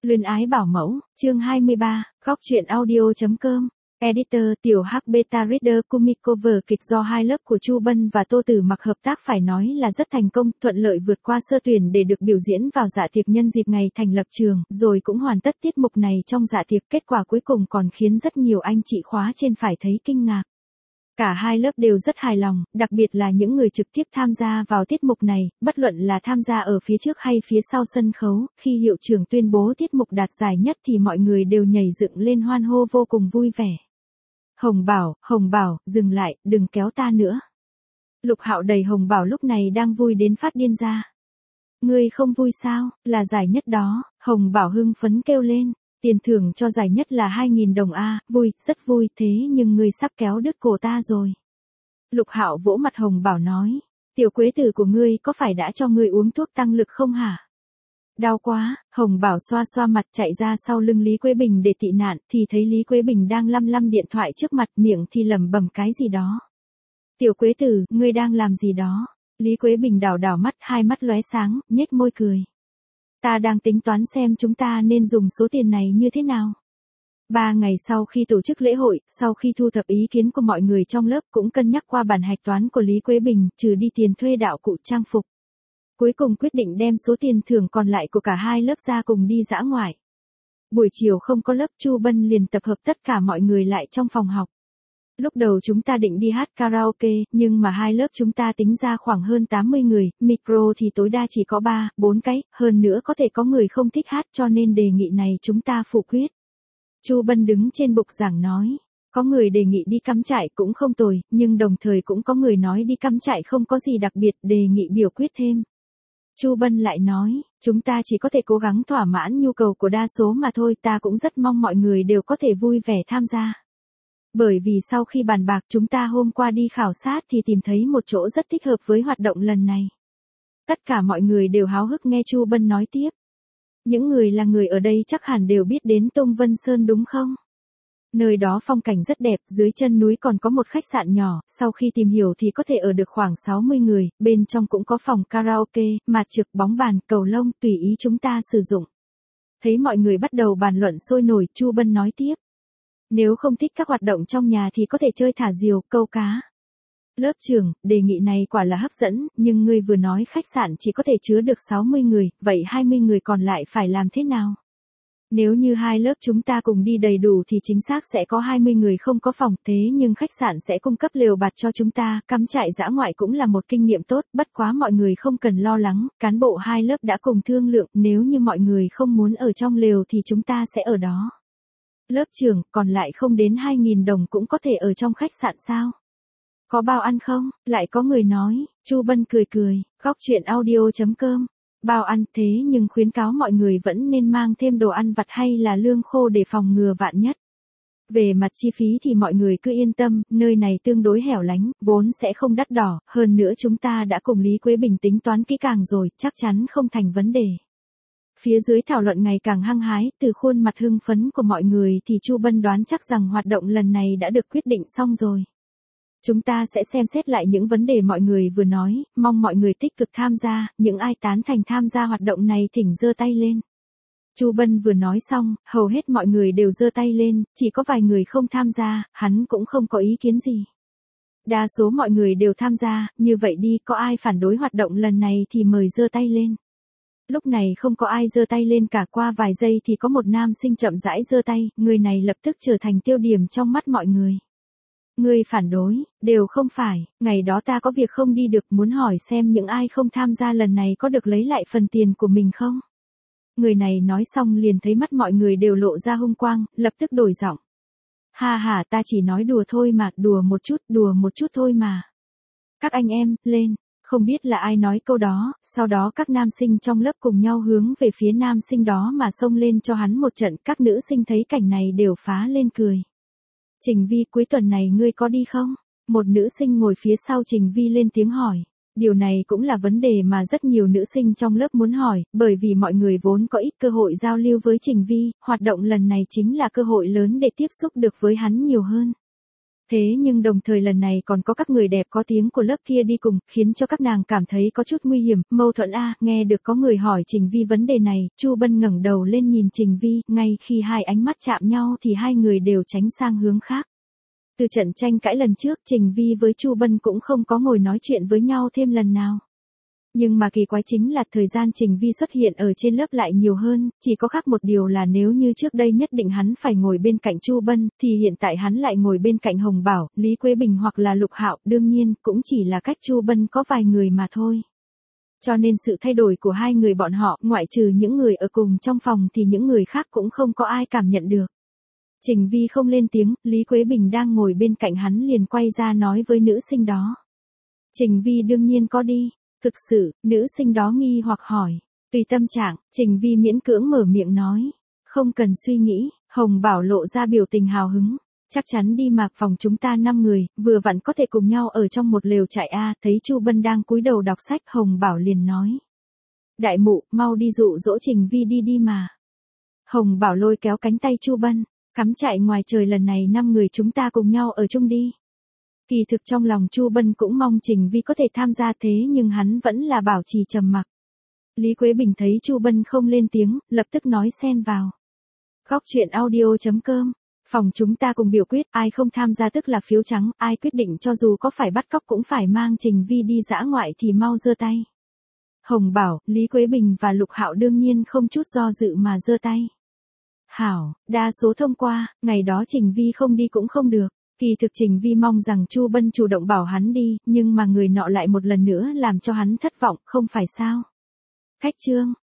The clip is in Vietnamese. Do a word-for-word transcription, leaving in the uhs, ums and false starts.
Luyến ái bảo mẫu, chương hai mươi ba, góc truyện audio.com. Editor, tiểu hắc beta reader Kumiko vở kịch do hai lớp của Chu Bân và Tô Tử Mặc hợp tác phải nói là rất thành công, thuận lợi vượt qua sơ tuyển để được biểu diễn vào dạ tiệc nhân dịp ngày thành lập trường, rồi cũng hoàn tất tiết mục này trong dạ tiệc. Kết quả cuối cùng còn khiến rất nhiều anh chị khóa trên phải thấy kinh ngạc. Cả hai lớp đều rất hài lòng, đặc biệt là những người trực tiếp tham gia vào tiết mục này, bất luận là tham gia ở phía trước hay phía sau sân khấu, khi hiệu trưởng tuyên bố tiết mục đạt giải nhất thì mọi người đều nhảy dựng lên hoan hô vô cùng vui vẻ. Hồng Bảo, Hồng Bảo, dừng lại, đừng kéo ta nữa. Lục Hạo đẩy Hồng Bảo lúc này đang vui đến phát điên ra. Ngươi không vui sao, là giải nhất đó, Hồng Bảo hưng phấn kêu lên. Tiền thưởng cho giải nhất là hai nghìn đồng a, vui, rất vui, thế nhưng ngươi sắp kéo đứt cổ ta rồi. Lục Hạo vỗ mặt Hồng Bảo nói, tiểu quế tử của ngươi có phải đã cho ngươi uống thuốc tăng lực không hả? Đau quá, Hồng Bảo xoa xoa mặt chạy ra sau lưng Lý Quế Bình để tị nạn, thì thấy Lý Quế Bình đang lăm lăm điện thoại trước mặt, miệng thì lẩm bẩm cái gì đó. Tiểu quế tử, ngươi đang làm gì đó? Lý Quế Bình đảo đảo mắt, hai mắt lóe sáng, nhếch môi cười. Ta đang tính toán xem chúng ta nên dùng số tiền này như thế nào. Ba ngày sau khi tổ chức lễ hội, sau khi thu thập ý kiến của mọi người trong lớp cũng cân nhắc qua bản hạch toán của Lý Quế Bình, trừ đi tiền thuê đạo cụ trang phục. Cuối cùng quyết định đem số tiền thưởng còn lại của cả hai lớp ra cùng đi dã ngoại. Buổi chiều không có lớp, Chu Bân liền tập hợp tất cả mọi người lại trong phòng học. Lúc đầu chúng ta định đi hát karaoke, nhưng mà hai lớp chúng ta tính ra khoảng hơn tám mươi người, micro thì tối đa chỉ có ba, bốn cái, hơn nữa có thể có người không thích hát cho nên đề nghị này chúng ta phủ quyết. Chu Bân đứng trên bục giảng nói, có người đề nghị đi cắm trại cũng không tồi, nhưng đồng thời cũng có người nói đi cắm trại không có gì đặc biệt, đề nghị biểu quyết thêm. Chu Bân lại nói, chúng ta chỉ có thể cố gắng thỏa mãn nhu cầu của đa số mà thôi, ta cũng rất mong mọi người đều có thể vui vẻ tham gia. Bởi vì sau khi bàn bạc chúng ta hôm qua đi khảo sát thì tìm thấy một chỗ rất thích hợp với hoạt động lần này. Tất cả mọi người đều háo hức nghe Chu Bân nói tiếp. Những người là người ở đây chắc hẳn đều biết đến Tông Vân Sơn đúng không? Nơi đó phong cảnh rất đẹp, dưới chân núi còn có một khách sạn nhỏ, sau khi tìm hiểu thì có thể ở được khoảng sáu mươi người, bên trong cũng có phòng karaoke, mạt trượt, bóng bàn, cầu lông, tùy ý chúng ta sử dụng. Thấy mọi người bắt đầu bàn luận sôi nổi, Chu Bân nói tiếp. Nếu không thích các hoạt động trong nhà thì có thể chơi thả diều, câu cá. Lớp trưởng, đề nghị này quả là hấp dẫn, nhưng ngươi vừa nói khách sạn chỉ có thể chứa được sáu mươi người, vậy hai mươi người còn lại phải làm thế nào? Nếu như hai lớp chúng ta cùng đi đầy đủ thì chính xác sẽ có hai mươi người không có phòng, thế nhưng khách sạn sẽ cung cấp lều bạt cho chúng ta, cắm trại dã ngoại cũng là một kinh nghiệm tốt, bất quá mọi người không cần lo lắng, cán bộ hai lớp đã cùng thương lượng, nếu như mọi người không muốn ở trong lều thì chúng ta sẽ ở đó. Lớp trưởng, còn lại không đến hai nghìn đồng cũng có thể ở trong khách sạn sao? Có bao ăn không? Lại có người nói, Chu Bân cười cười, góc truyện audio.com. Bao ăn, thế nhưng khuyến cáo mọi người vẫn nên mang thêm đồ ăn vặt hay là lương khô để phòng ngừa vạn nhất. Về mặt chi phí thì mọi người cứ yên tâm, nơi này tương đối hẻo lánh, vốn sẽ không đắt đỏ, hơn nữa chúng ta đã cùng Lý Quế Bình tính toán kỹ càng rồi, chắc chắn không thành vấn đề. Phía dưới thảo luận ngày càng hăng hái, từ khuôn mặt hưng phấn của mọi người thì Chu Bân đoán chắc rằng hoạt động lần này đã được quyết định xong rồi. Chúng ta sẽ xem xét lại những vấn đề mọi người vừa nói, mong mọi người tích cực tham gia, những ai tán thành tham gia hoạt động này thỉnh giơ tay lên. Chu Bân vừa nói xong, hầu hết mọi người đều giơ tay lên, chỉ có vài người không tham gia, hắn cũng không có ý kiến gì. Đa số mọi người đều tham gia, như vậy đi, có ai phản đối hoạt động lần này thì mời giơ tay lên. Lúc này không có ai giơ tay lên cả, qua vài giây thì có một nam sinh chậm rãi giơ tay, người này lập tức trở thành tiêu điểm trong mắt mọi người. Người phản đối, đều không phải, ngày đó ta có việc không đi được, muốn hỏi xem những ai không tham gia lần này có được lấy lại phần tiền của mình không? Người này nói xong liền thấy mắt mọi người đều lộ ra hung quang, lập tức đổi giọng. Ha ha, ta chỉ nói đùa thôi mà, đùa một chút, đùa một chút thôi mà. Các anh em, lên. Không biết là ai nói câu đó, sau đó các nam sinh trong lớp cùng nhau hướng về phía nam sinh đó mà xông lên cho hắn một trận, các nữ sinh thấy cảnh này đều phá lên cười. Trình Vi, cuối tuần này ngươi có đi không? Một nữ sinh ngồi phía sau Trình Vi lên tiếng hỏi. Điều này cũng là vấn đề mà rất nhiều nữ sinh trong lớp muốn hỏi, bởi vì mọi người vốn có ít cơ hội giao lưu với Trình Vi, hoạt động lần này chính là cơ hội lớn để tiếp xúc được với hắn nhiều hơn. Thế nhưng đồng thời lần này còn có các người đẹp có tiếng của lớp kia đi cùng, khiến cho các nàng cảm thấy có chút nguy hiểm, mâu thuẫn a. Nghe được có người hỏi Trình Vi vấn đề này, Chu Bân ngẩng đầu lên nhìn Trình Vi, ngay khi hai ánh mắt chạm nhau thì hai người đều tránh sang hướng khác. Từ trận tranh cãi lần trước, Trình Vi với Chu Bân cũng không có ngồi nói chuyện với nhau thêm lần nào. Nhưng mà kỳ quái chính là thời gian Trình Vi xuất hiện ở trên lớp lại nhiều hơn, chỉ có khác một điều là nếu như trước đây nhất định hắn phải ngồi bên cạnh Chu Bân, thì hiện tại hắn lại ngồi bên cạnh Hồng Bảo, Lý Quế Bình hoặc là Lục Hạo, đương nhiên, cũng chỉ là cách Chu Bân có vài người mà thôi. Cho nên sự thay đổi của hai người bọn họ, ngoại trừ những người ở cùng trong phòng thì những người khác cũng không có ai cảm nhận được. Trình Vi không lên tiếng, Lý Quế Bình đang ngồi bên cạnh hắn liền quay ra nói với nữ sinh đó. Trình Vi đương nhiên có đi. Thực sự, nữ sinh đó nghi hoặc hỏi. Tùy tâm trạng, Trình Vi miễn cưỡng mở miệng nói. Không cần suy nghĩ, Hồng Bảo lộ ra biểu tình hào hứng. Chắc chắn đi mà, phòng chúng ta năm người, vừa vặn có thể cùng nhau ở trong một lều trại a. Thấy Chu Bân đang cúi đầu đọc sách, Hồng Bảo liền nói. Đại mụ, mau đi dụ dỗ Trình Vi đi đi mà. Hồng Bảo lôi kéo cánh tay Chu Bân. Cắm trại ngoài trời lần này năm người chúng ta cùng nhau ở chung đi. Kỳ thực trong lòng Chu Bân cũng mong Trình Vi có thể tham gia thế nhưng hắn vẫn là bảo trì trầm mặc. Lý Quế Bình thấy Chu Bân không lên tiếng, lập tức nói xen vào. Góc truyện audio chấm com, phòng chúng ta cùng biểu quyết, ai không tham gia tức là phiếu trắng, ai quyết định cho dù có phải bắt cóc cũng phải mang Trình Vi đi dã ngoại thì mau giơ tay. Hồng Bảo, Lý Quế Bình và Lục Hạo đương nhiên không chút do dự mà giơ tay. Hảo, đa số thông qua, ngày đó Trình Vi không đi cũng không được. Kỳ thực Trình Vi mong rằng Chu Bân chủ động bảo hắn đi, nhưng mà người nọ lại một lần nữa làm cho hắn thất vọng, không phải sao? Khách trương,